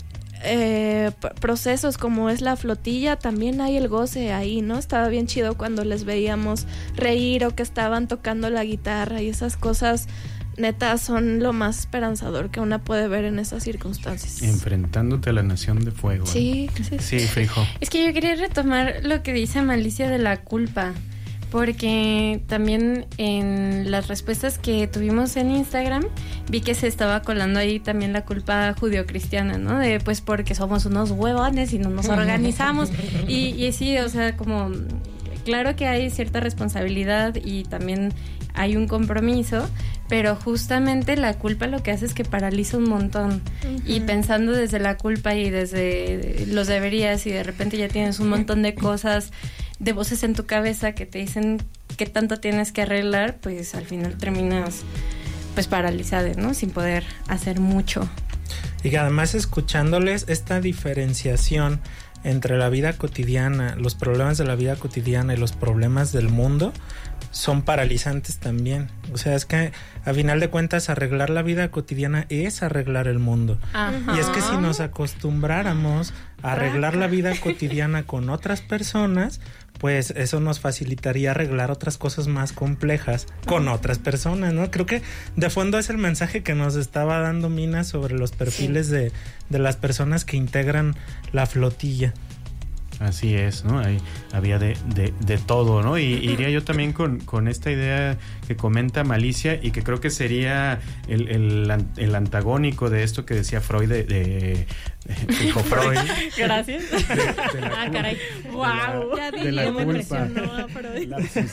Eh, procesos como es la flotilla, también hay el goce ahí, ¿no? Estaba bien chido cuando les veíamos reír o que estaban tocando la guitarra y esas cosas, neta, son lo más esperanzador que una puede ver en esas circunstancias. Enfrentándote a la nación de fuego. Sí, ¿eh? sí, sí. Sí, Frijo. Es que yo quería retomar lo que dice Malicia de la culpa, porque también en las respuestas que tuvimos en Instagram vi que se estaba colando ahí también la culpa judio-cristiana, ¿no? De pues porque somos unos huevones y no nos organizamos. y, y sí, o sea, como claro que hay cierta responsabilidad y también hay un compromiso, pero justamente la culpa lo que hace es que paraliza un montón. Uh-huh. Y pensando desde la culpa y desde los deberías, y de repente ya tienes un montón de cosas, de voces en tu cabeza que te dicen qué tanto tienes que arreglar, pues al final terminas pues paralizado, ¿no? Sin poder hacer mucho. Y que además, escuchándoles, esta diferenciación entre la vida cotidiana, los problemas de la vida cotidiana y los problemas del mundo son paralizantes también. O sea, es que a final de cuentas arreglar la vida cotidiana es arreglar el mundo. Ajá. Y es que si nos acostumbráramos a arreglar la vida cotidiana con otras personas, pues eso nos facilitaría arreglar otras cosas más complejas con otras personas, ¿no? Creo que de fondo es el mensaje que nos estaba dando Mina sobre los perfiles sí. de, de las personas que integran la flotilla. Así es, ¿no? Ahí había de, de, de todo, ¿no? Y iría yo también con, con esta idea que comenta Malicia y que creo que sería el, el, el antagónico de esto que decía Freud de... de dijo Freud. Gracias. De, de la ah, caray. Wow. Ya de la me culpa. impresionó a Freud.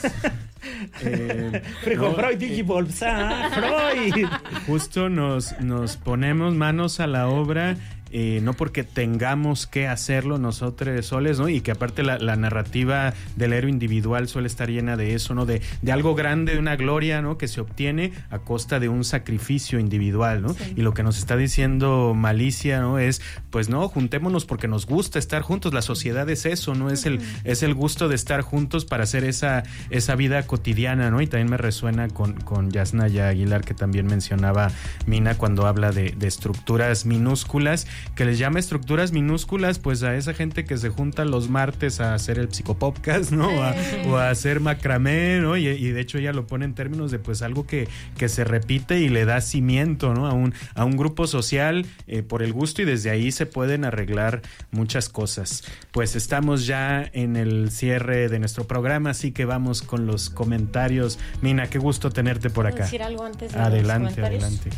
Eh, Frijo, no, Freud, Digibolsa, Freud. Justo nos, nos ponemos manos a la obra. Eh, no porque tengamos que hacerlo nosotros soles, ¿no? Y que aparte la, la narrativa del héroe individual suele estar llena de eso, ¿no? De, de algo grande, de una gloria, ¿no? Que se obtiene a costa de un sacrificio individual, ¿no? Sí. Y lo que nos está diciendo Malicia, ¿no? Es, pues no, juntémonos porque nos gusta estar juntos. La sociedad es eso, ¿no? Es el, es el gusto de estar juntos para hacer esa, esa vida cotidiana, ¿no? Y también me resuena con, con Yasnaya Aguilar, que también mencionaba Mina cuando habla de, de estructuras minúsculas. que les llama estructuras minúsculas, pues a esa gente que se junta los martes a hacer el psicopodcast, ¿no? O a, o a hacer macramé, ¿no? Y, y de hecho ella lo pone en términos de pues algo que, que se repite y le da cimiento, ¿no? A un, a un grupo social eh, por el gusto, y desde ahí se pueden arreglar muchas cosas. Pues estamos ya en el cierre de nuestro programa, así que vamos con los comentarios. Mina, qué gusto tenerte por acá. ¿Puedo decir algo antes de Adelante, los comentarios? adelante.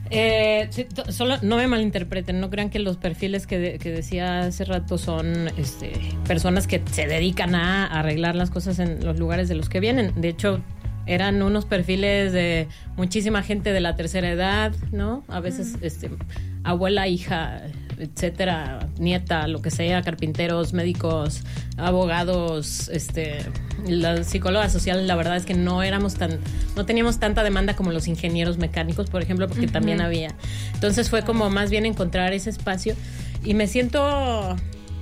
Eh, sí, to- solo no me malinterpreten, no crean que los perfiles que, de- que decía hace rato son este, personas que se dedican a arreglar las cosas en los lugares de los que vienen. De hecho, eran unos perfiles de muchísima gente de la tercera edad, ¿no? A veces este, abuela, hija, etcétera, nieta, lo que sea, carpinteros, médicos, abogados, este, las psicólogas sociales. La verdad es que no éramos tan, no teníamos tanta demanda como los ingenieros mecánicos, por ejemplo, porque Ujú. también había. Entonces fue como más bien encontrar ese espacio, y me siento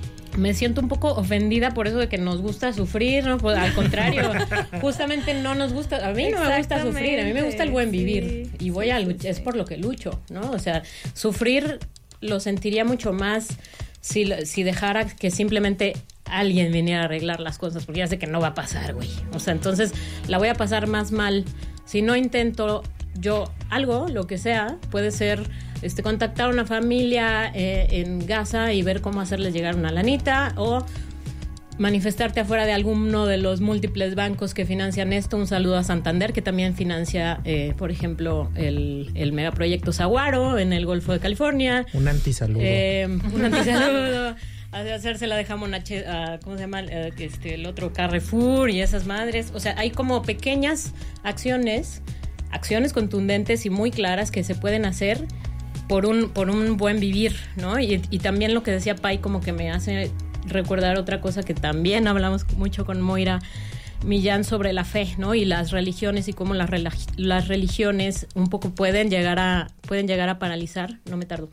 me siento un poco ofendida por eso de que nos gusta sufrir, ¿no? Pues, al contrario, justamente no nos gusta, a mí no me gusta sufrir, a mí me gusta el buen vivir, y voy a luchar, es por lo que lucho, ¿no? O sea, sufrir lo sentiría mucho más si, si dejara que simplemente alguien viniera a arreglar las cosas, porque ya sé que no va a pasar, güey. O sea, entonces la voy a pasar más mal si no intento yo algo, lo que sea. Puede ser este, contactar a una familia eh, en Gaza y ver cómo hacerles llegar una lanita, o manifestarte afuera de alguno de los múltiples bancos que financian esto. Un saludo a Santander, que también financia, eh, por ejemplo, el, el megaproyecto Saguaro en el Golfo de California. Un antisaludo. Eh, un antisaludo. A hacérsela de jamón a, Che- a ¿cómo se llama? Eh, este, el otro Carrefour y esas madres. O sea, hay como pequeñas acciones, acciones contundentes y muy claras que se pueden hacer por un, por un buen vivir, ¿no? Y, y también lo que decía Pai como que me hace recordar otra cosa que también hablamos mucho con Moira Millán sobre la fe, ¿no? Y las religiones, y cómo las, rela- las religiones un poco pueden llegar a pueden llegar a paralizar. No me tardo.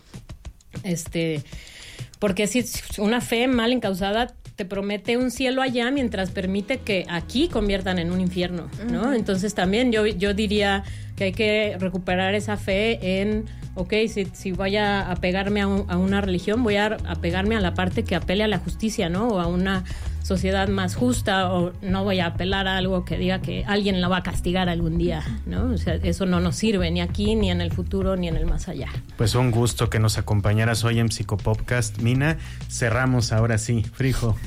Este, porque si una fe mal encausada te promete un cielo allá mientras permite que aquí conviertan en un infierno, ¿no? Ujú. Entonces también yo, yo diría que hay que recuperar esa fe en, ok, si, si voy a apegarme a, un- a una religión, voy a apegarme a la parte que apele a la justicia, ¿no? O a una sociedad más justa, o no voy a apelar a algo que diga que alguien la va a castigar algún día, ¿no? O sea, eso no nos sirve ni aquí, ni en el futuro, ni en el más allá. Pues un gusto que nos acompañaras hoy en Psicopodcast. Mina, cerramos ahora sí. Frijo.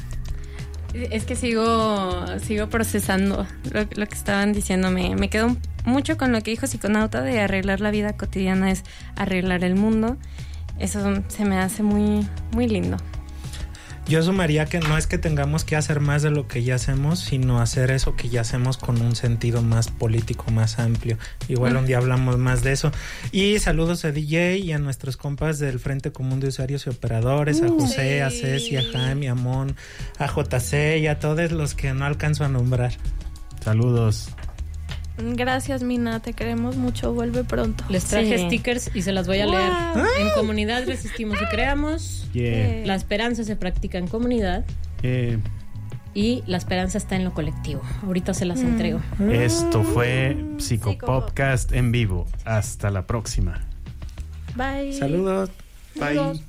Es que sigo sigo procesando lo, lo que estaban diciéndome. Me quedo mucho con lo que dijo Psiconauta de arreglar la vida cotidiana es arreglar el mundo. Eso se me hace muy, muy lindo. Yo sumaría que no es que tengamos que hacer más de lo que ya hacemos, sino hacer eso que ya hacemos con un sentido más político, más amplio. Igual un día hablamos más de eso. Y saludos a D J y a nuestros compas del Frente Común de Usuarios y Operadores, a José, Sí. a Ceci, a Jaime, a Mon, a J C y a todos los que no alcanzo a nombrar. Saludos. Gracias, Mina, te queremos mucho, vuelve pronto. Les traje Sí. stickers y se las voy a leer. Wow. En comunidad resistimos y creamos. Yeah. La esperanza se practica en comunidad, Eh, y la esperanza está en lo colectivo. Ahorita se las entrego. esto fue Psicopodcast en vivo. Hasta la próxima. Bye. Saludos. Bye.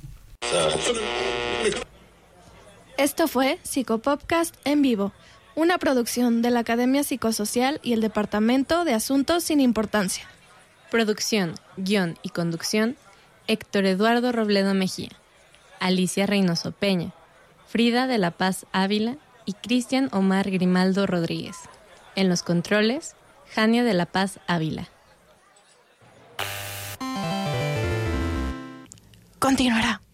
Esto fue Psicopodcast en vivo, una producción de la Academia Psicosocial y el Departamento de Asuntos sin Importancia. Producción, guión y conducción, Héctor Eduardo Robledo Mejía, Alicia Reynoso Peña, Frida de la Paz Ávila y Cristian Omar Grimaldo Rodríguez. En los controles, Jania de la Paz Ávila. Continuará.